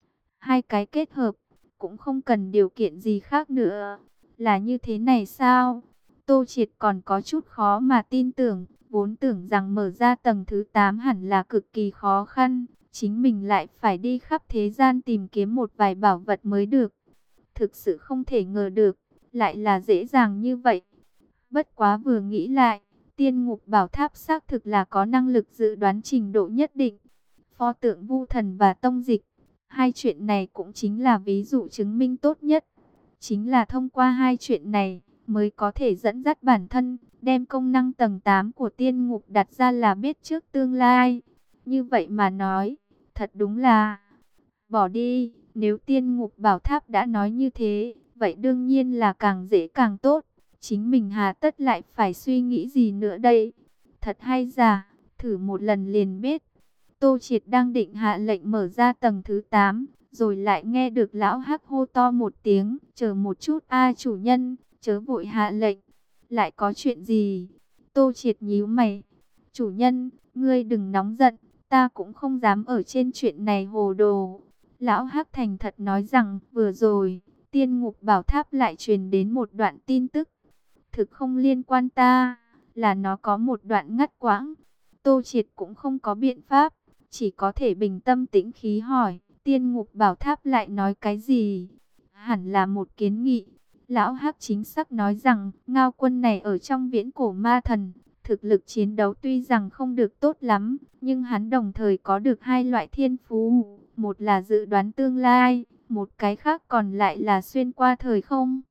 Hai cái kết hợp, cũng không cần điều kiện gì khác nữa. Là như thế này sao? Tô Triệt còn có chút khó mà tin tưởng, vốn tưởng rằng mở ra tầng thứ tám hẳn là cực kỳ khó khăn, chính mình lại phải đi khắp thế gian tìm kiếm một vài bảo vật mới được. Thực sự không thể ngờ được, lại là dễ dàng như vậy. Bất quá vừa nghĩ lại, tiên ngục bảo tháp xác thực là có năng lực dự đoán trình độ nhất định. Pho tượng Vu Thần và Tông Dịch, hai chuyện này cũng chính là ví dụ chứng minh tốt nhất. Chính là thông qua hai chuyện này, mới có thể dẫn dắt bản thân, đem công năng tầng tám của tiên ngục đặt ra là biết trước tương lai. Như vậy mà nói, thật đúng là, bỏ đi, nếu tiên ngục bảo tháp đã nói như thế, vậy đương nhiên là càng dễ càng tốt. Chính mình hà tất lại phải suy nghĩ gì nữa đây? Thật hay giả, thử một lần liền biết. Tô Triệt đang định hạ lệnh mở ra tầng thứ tám, rồi lại nghe được Lão Hắc hô to một tiếng, chờ một chút a chủ nhân, chớ vội hạ lệnh. Lại có chuyện gì? Tô Triệt nhíu mày. Chủ nhân, ngươi đừng nóng giận, ta cũng không dám ở trên chuyện này hồ đồ. Lão Hắc thành thật nói rằng, vừa rồi, tiên ngục bảo tháp lại truyền đến một đoạn tin tức. Thực không liên quan ta, là nó có một đoạn ngắt quãng. Tô Triệt cũng không có biện pháp, chỉ có thể bình tâm tĩnh khí hỏi, tiên ngục bảo tháp lại nói cái gì? Hẳn là một kiến nghị. Lão Hắc chính xác nói rằng, Ngao Quân này ở trong viễn cổ ma thần, thực lực chiến đấu tuy rằng không được tốt lắm, nhưng hắn đồng thời có được hai loại thiên phú, một là dự đoán tương lai, một cái khác còn lại là xuyên qua thời không.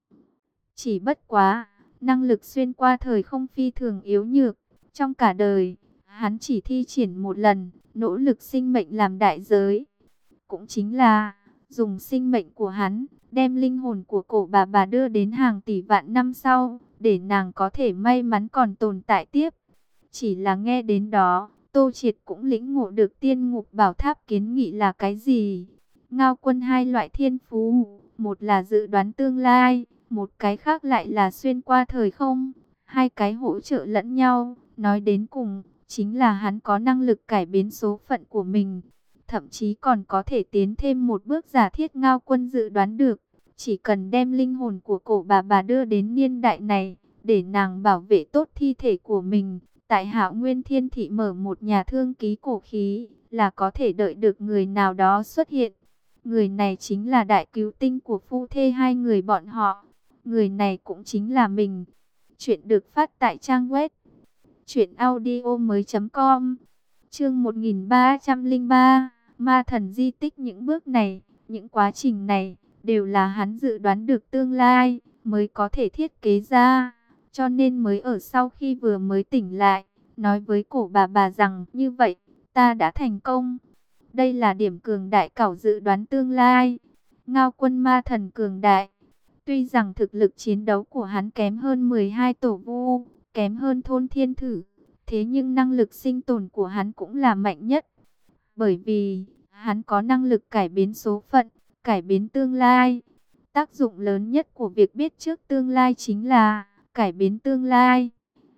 Chỉ bất quá, năng lực xuyên qua thời không phi thường yếu nhược, trong cả đời, hắn chỉ thi triển một lần, nỗ lực sinh mệnh làm đại giới. Cũng chính là, dùng sinh mệnh của hắn, đem linh hồn của cổ bà bà đưa đến hàng tỷ vạn năm sau, để nàng có thể may mắn còn tồn tại tiếp. Chỉ là nghe đến đó, Tô Triệt cũng lĩnh ngộ được tiên ngục bảo tháp kiến nghị là cái gì. Ngao Quân hai loại thiên phú, một là dự đoán tương lai, một cái khác lại là xuyên qua thời không. Hai cái hỗ trợ lẫn nhau, nói đến cùng, chính là hắn có năng lực cải biến số phận của mình. Thậm chí còn có thể tiến thêm một bước giả thiết Ngao Quân dự đoán được. Chỉ cần đem linh hồn của cổ bà bà đưa đến niên đại này, để nàng bảo vệ tốt thi thể của mình. Tại Hạo Nguyên Thiên Thị mở một nhà thương ký cổ khí, là có thể đợi được người nào đó xuất hiện. Người này chính là đại cứu tinh của phu thê hai người bọn họ. Người này cũng chính là mình. Chuyện được phát tại trang web truyện audio mới chấm com. Chương một nghìn ba trăm lẻ ba, Ma thần di tích. Những bước này, những quá trình này, đều là hắn dự đoán được tương lai, mới có thể thiết kế ra. Cho nên mới ở sau khi vừa mới tỉnh lại, nói với cổ bà bà rằng, như vậy, ta đã thành công. Đây là điểm cường đại cảo dự đoán tương lai. Ngao Quân ma thần cường đại. Tuy rằng thực lực chiến đấu của hắn kém hơn mười hai tổ vu, kém hơn thôn thiên thử, thế nhưng năng lực sinh tồn của hắn cũng là mạnh nhất. Bởi vì, hắn có năng lực cải biến số phận, cải biến tương lai. Tác dụng lớn nhất của việc biết trước tương lai chính là cải biến tương lai.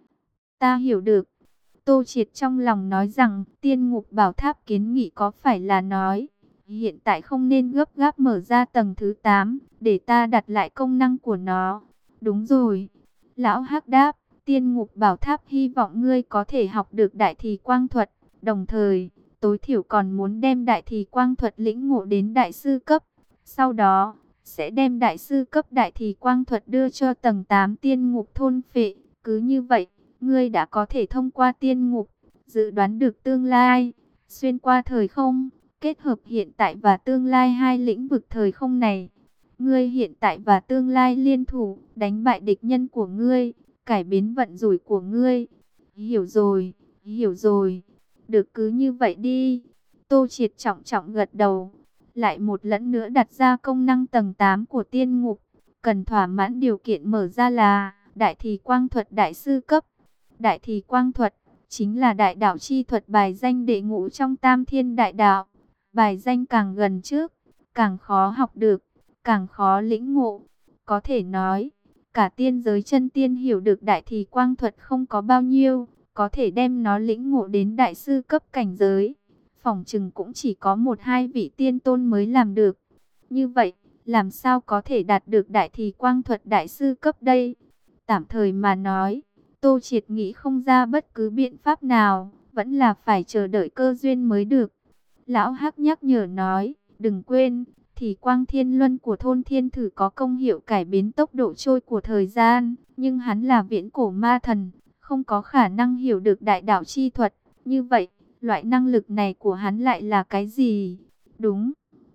Ta hiểu được. Tô Triệt trong lòng nói rằng Tiên Ngục Bảo Tháp kiến nghị có phải là nói hiện tại không nên gấp gáp mở ra tầng thứ tám để ta đặt lại công năng của nó. Đúng rồi. Lão Hắc đáp, Tiên Ngục Bảo Tháp hy vọng ngươi có thể học được Đại Thì Quang Thuật, đồng thời tối thiểu còn muốn đem Đại Thì Quang Thuật lĩnh ngộ đến đại sư cấp. Sau đó sẽ đem đại sư cấp Đại Thì Quang Thuật đưa cho tầng tám Tiên Ngục thôn phệ. Cứ như vậy, ngươi đã có thể thông qua tiên ngục, dự đoán được tương lai, xuyên qua thời không, kết hợp hiện tại và tương lai hai lĩnh vực thời không này. Ngươi hiện tại và tương lai liên thủ, đánh bại địch nhân của ngươi, cải biến vận rủi của ngươi. Hiểu rồi, hiểu rồi. Được cứ như vậy đi. Tô Triệt trọng trọng gật đầu. Lại một lần nữa đặt ra công năng tầng tám của tiên ngục. Cần thỏa mãn điều kiện mở ra là Đại Thì Quang Thuật đại sư cấp. Đại Thì Quang Thuật chính là đại đạo chi thuật bài danh đệ ngũ trong Tam Thiên Đại Đạo. Bài danh càng gần trước, càng khó học được, càng khó lĩnh ngộ. Có thể nói, cả tiên giới chân tiên hiểu được Đại Thì Quang Thuật không có bao nhiêu, có thể đem nó lĩnh ngộ đến đại sư cấp cảnh giới. Phỏng chừng cũng chỉ có một hai vị tiên tôn mới làm được. Như vậy, làm sao có thể đạt được Đại Thì Quang Thuật đại sư cấp đây? Tạm thời mà nói, Tô Triệt nghĩ không ra bất cứ biện pháp nào, vẫn là phải chờ đợi cơ duyên mới được. Lão Hắc nhắc nhở nói, đừng quên, Thì Quang Thiên Luân của thôn thiên thử có công hiệu cải biến tốc độ trôi của thời gian, nhưng hắn là viễn cổ ma thần, không có khả năng hiểu được đại đạo chi thuật. Như vậy, loại năng lực này của hắn lại là cái gì? Đúng.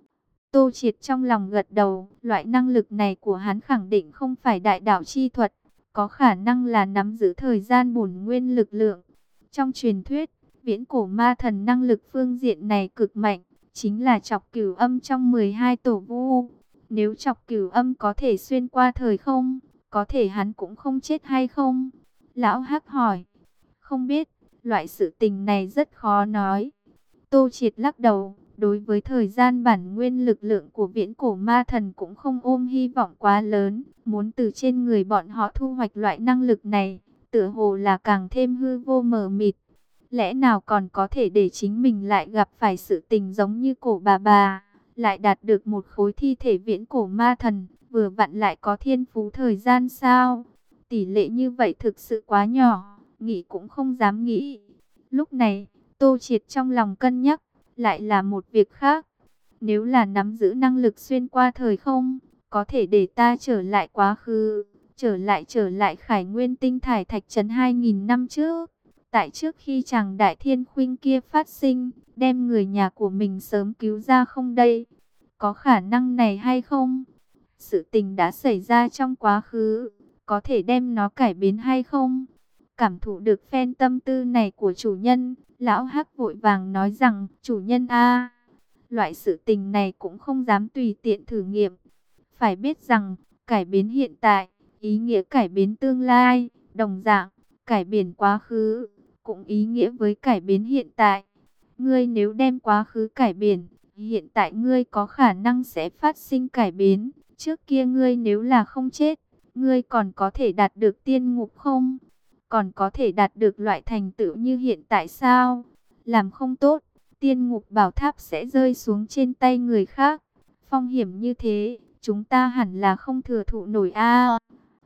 Tô Triệt trong lòng gật đầu, loại năng lực này của hắn khẳng định không phải đại đạo chi thuật, có khả năng là nắm giữ thời gian bổn nguyên lực lượng. Trong truyền thuyết, viễn cổ ma thần năng lực phương diện này cực mạnh, chính là Trọc Cửu Âm trong mười hai tổ vu. Nếu Trọc Cửu Âm có thể xuyên qua thời không, có thể hắn cũng không chết hay không? Lão Hắc hỏi. Không biết, loại sự tình này rất khó nói. Tô Triệt lắc đầu, đối với thời gian bản nguyên lực lượng của viễn cổ ma thần cũng không ôm hy vọng quá lớn, muốn từ trên người bọn họ thu hoạch loại năng lực này, tựa hồ là càng thêm hư vô mờ mịt. Lẽ nào còn có thể để chính mình lại gặp phải sự tình giống như cổ bà bà, lại đạt được một khối thi thể viễn cổ ma thần, vừa vặn lại có thiên phú thời gian sao? Tỷ lệ như vậy thực sự quá nhỏ, nghĩ cũng không dám nghĩ. Lúc này, Tô Triệt trong lòng cân nhắc, lại là một việc khác. Nếu là nắm giữ năng lực xuyên qua thời không, có thể để ta trở lại quá khứ, trở lại trở lại Khải Nguyên Tinh Thải Thạch Trấn hai nghìn năm trước. Tại trước khi chàng Đại Thiên Khuynh kia phát sinh, đem người nhà của mình sớm cứu ra không đây? Có khả năng này hay không? Sự tình đã xảy ra trong quá khứ, có thể đem nó cải biến hay không? Cảm thụ được phen tâm tư này của chủ nhân, Lão Hắc vội vàng nói rằng, chủ nhân a, loại sự tình này cũng không dám tùy tiện thử nghiệm. Phải biết rằng, cải biến hiện tại, ý nghĩa cải biến tương lai, đồng dạng, cải biến quá khứ, cũng ý nghĩa với cải biến hiện tại. Ngươi nếu đem quá khứ cải biến, hiện tại ngươi có khả năng sẽ phát sinh cải biến. Trước kia ngươi nếu là không chết, ngươi còn có thể đạt được tiên ngục không? Còn có thể đạt được loại thành tựu như hiện tại sao? Làm không tốt, tiên ngục bảo tháp sẽ rơi xuống trên tay người khác. Phong hiểm như thế, chúng ta hẳn là không thừa thụ nổi a.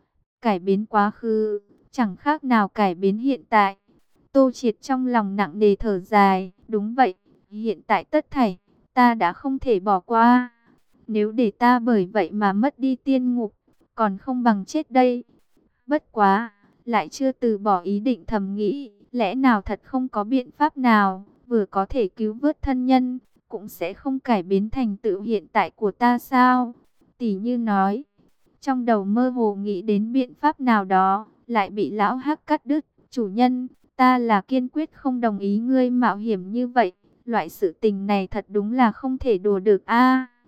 Cải biến quá khứ, chẳng khác nào cải biến hiện tại. Tô Triệt trong lòng nặng nề thở dài, đúng vậy, hiện tại tất thảy, ta đã không thể bỏ qua. Nếu để ta bởi vậy mà mất đi tiên ngục, còn không bằng chết đây. Bất quá, lại chưa từ bỏ ý định thầm nghĩ, lẽ nào thật không có biện pháp nào, vừa có thể cứu vớt thân nhân, cũng sẽ không cải biến thành tựu hiện tại của ta sao? Tỷ như nói, trong đầu mơ hồ nghĩ đến biện pháp nào đó, lại bị Lão Hắc cắt đứt. Chủ nhân, ta là kiên quyết không đồng ý ngươi mạo hiểm như vậy, loại sự tình này thật đúng là không thể đùa được a.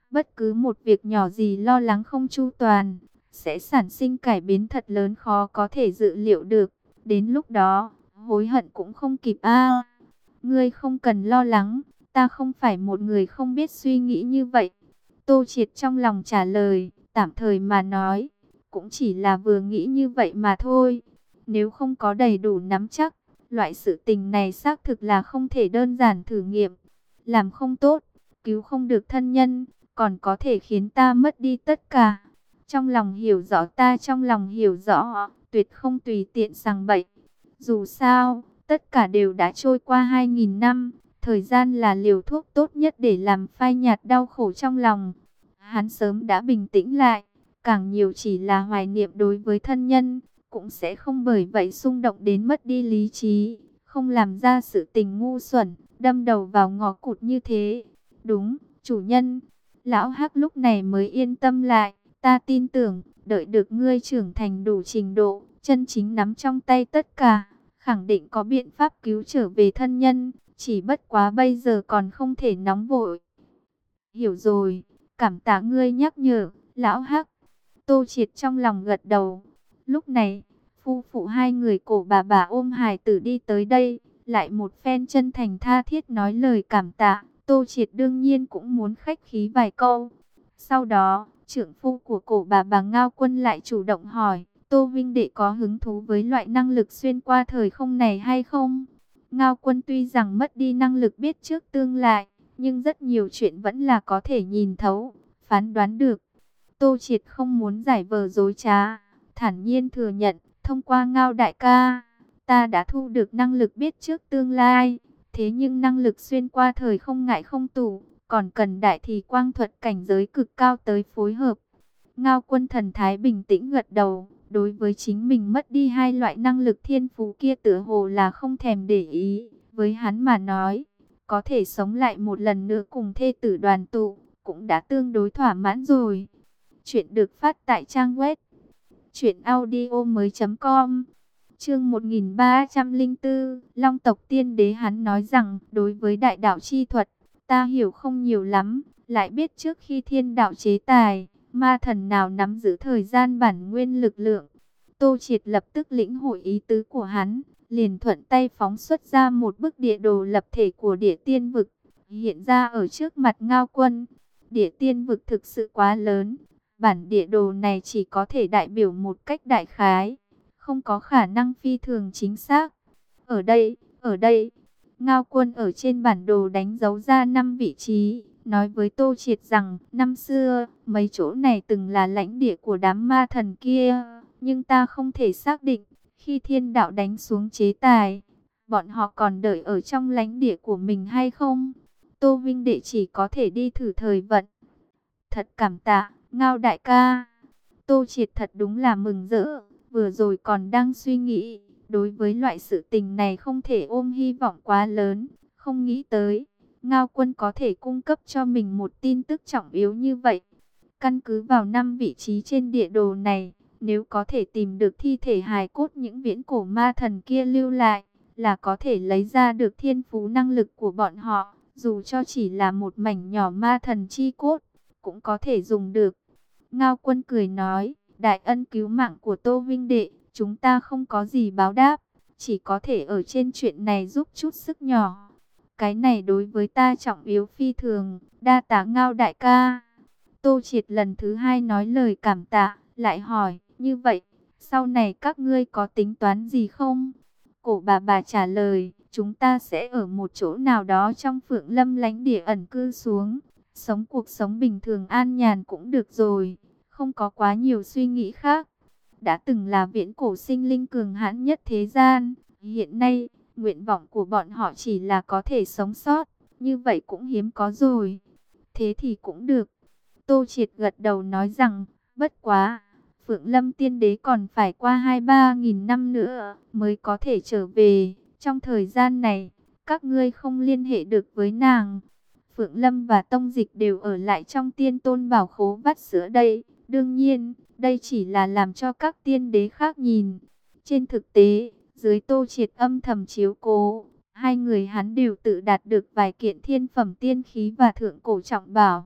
Bất cứ một việc nhỏ gì lo lắng không chu toàn, sẽ sản sinh cải biến thật lớn khó có thể dự liệu được. Đến lúc đó, hối hận cũng không kịp a. Ngươi không cần lo lắng, ta không phải một người không biết suy nghĩ như vậy. Tô Triệt trong lòng trả lời, tạm thời mà nói, cũng chỉ là vừa nghĩ như vậy mà thôi. Nếu không có đầy đủ nắm chắc, loại sự tình này xác thực là không thể đơn giản thử nghiệm. Làm không tốt, cứu không được thân nhân, còn có thể khiến ta mất đi tất cả. Trong lòng hiểu rõ ta trong lòng hiểu rõ, tuyệt không tùy tiện sằng bậy. Dù sao, tất cả đều đã trôi qua hai nghìn năm, thời gian là liều thuốc tốt nhất để làm phai nhạt đau khổ trong lòng. Hắn sớm đã bình tĩnh lại, càng nhiều chỉ là hoài niệm đối với thân nhân, cũng sẽ không bởi vậy xung động đến mất đi lý trí, không làm ra sự tình ngu xuẩn, đâm đầu vào ngõ cụt như thế. Đúng, chủ nhân. Lão Hắc lúc này mới yên tâm lại, ta tin tưởng, đợi được ngươi trưởng thành đủ trình độ, chân chính nắm trong tay tất cả, khẳng định có biện pháp cứu trở về thân nhân, chỉ bất quá bây giờ còn không thể nóng vội. Hiểu rồi, cảm tạ ngươi nhắc nhở, Lão Hắc. Tô Triệt trong lòng gật đầu. Lúc này, phu phụ hai người cổ bà bà ôm hài tử đi tới đây, lại một phen chân thành tha thiết nói lời cảm tạ. Tô Triệt đương nhiên cũng muốn khách khí vài câu. Sau đó, trưởng phu của cổ bà bà Ngao Quân lại chủ động hỏi, Tô Vinh Đệ có hứng thú với loại năng lực xuyên qua thời không này hay không? Ngao Quân tuy rằng mất đi năng lực biết trước tương lai, nhưng rất nhiều chuyện vẫn là có thể nhìn thấu, phán đoán được. Tô Triệt không muốn giải vờ dối trá, thản nhiên thừa nhận, thông qua Ngao đại ca, ta đã thu được năng lực biết trước tương lai. Thế nhưng năng lực xuyên qua thời không ngại không tủ, còn cần đại thì quang thuật cảnh giới cực cao tới phối hợp. Ngao Quân thần thái bình tĩnh gật đầu, đối với chính mình mất đi hai loại năng lực thiên phú kia tựa hồ là không thèm để ý. Với hắn mà nói, có thể sống lại một lần nữa cùng thê tử đoàn tụ, cũng đã tương đối thỏa mãn rồi. Chuyện được phát tại trang web truyện audio mới chấm com. Chương một nghìn ba trăm lẻ bốn, Long tộc tiên đế. Hắn nói rằng, đối với đại đạo chi thuật, ta hiểu không nhiều lắm, lại biết trước khi thiên đạo chế tài, ma thần nào nắm giữ thời gian bản nguyên lực lượng. Tô Triệt lập tức lĩnh hội ý tứ của hắn, liền thuận tay phóng xuất ra một bức địa đồ lập thể của địa tiên vực, hiện ra ở trước mặt Ngao Quân. Địa tiên vực thực sự quá lớn, bản địa đồ này chỉ có thể đại biểu một cách đại khái, không có khả năng phi thường chính xác. Ở đây, ở đây, Ngao Quân ở trên bản đồ đánh dấu ra năm vị trí, nói với Tô Triệt rằng, năm xưa, mấy chỗ này từng là lãnh địa của đám ma thần kia, nhưng ta không thể xác định, khi thiên đạo đánh xuống chế tài, bọn họ còn đợi ở trong lãnh địa của mình hay không? Tô Vinh Đệ chỉ có thể đi thử thời vận. Thật cảm tạ, Ngao đại ca. Tô Triệt thật đúng là mừng rỡ, vừa rồi còn đang suy nghĩ, đối với loại sự tình này không thể ôm hy vọng quá lớn, không nghĩ tới Ngao Quân có thể cung cấp cho mình một tin tức trọng yếu như vậy. Căn cứ vào năm vị trí trên địa đồ này, nếu có thể tìm được thi thể hài cốt những viễn cổ ma thần kia lưu lại, là có thể lấy ra được thiên phú năng lực của bọn họ, dù cho chỉ là một mảnh nhỏ ma thần chi cốt, cũng có thể dùng được. Ngao Quân cười nói, đại ân cứu mạng của Tô Vinh Đệ, chúng ta không có gì báo đáp, chỉ có thể ở trên chuyện này giúp chút sức nhỏ. Cái này đối với ta trọng yếu phi thường, đa tạ Ngao đại ca. Tô Triệt lần thứ hai nói lời cảm tạ, lại hỏi, như vậy, sau này các ngươi có tính toán gì không? Cổ bà bà trả lời, chúng ta sẽ ở một chỗ nào đó trong Phượng Lâm lãnh địa ẩn cư xuống, sống cuộc sống bình thường an nhàn cũng được rồi, không có quá nhiều suy nghĩ khác. Đã từng là viễn cổ sinh linh cường hãn nhất thế gian, hiện nay, nguyện vọng của bọn họ chỉ là có thể sống sót, như vậy cũng hiếm có rồi. Thế thì cũng được. Tô Triệt gật đầu nói rằng, bất quá, Phượng Lâm tiên đế còn phải qua hai ba nghìn năm nữa mới có thể trở về. Trong thời gian này, các ngươi không liên hệ được với nàng. Phượng Lâm và Tông Dịch đều ở lại trong tiên tôn bảo khố vắt sữa đây. Đương nhiên, đây chỉ là làm cho các tiên đế khác nhìn. Trên thực tế, dưới Tô Triệt âm thầm chiếu cố, hai người hắn đều tự đạt được vài kiện thiên phẩm tiên khí và thượng cổ trọng bảo.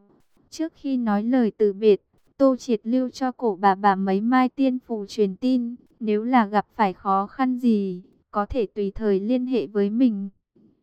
Trước khi nói lời từ biệt, Tô Triệt lưu cho cổ bà bà mấy mai tiên phù truyền tin, nếu là gặp phải khó khăn gì, có thể tùy thời liên hệ với mình.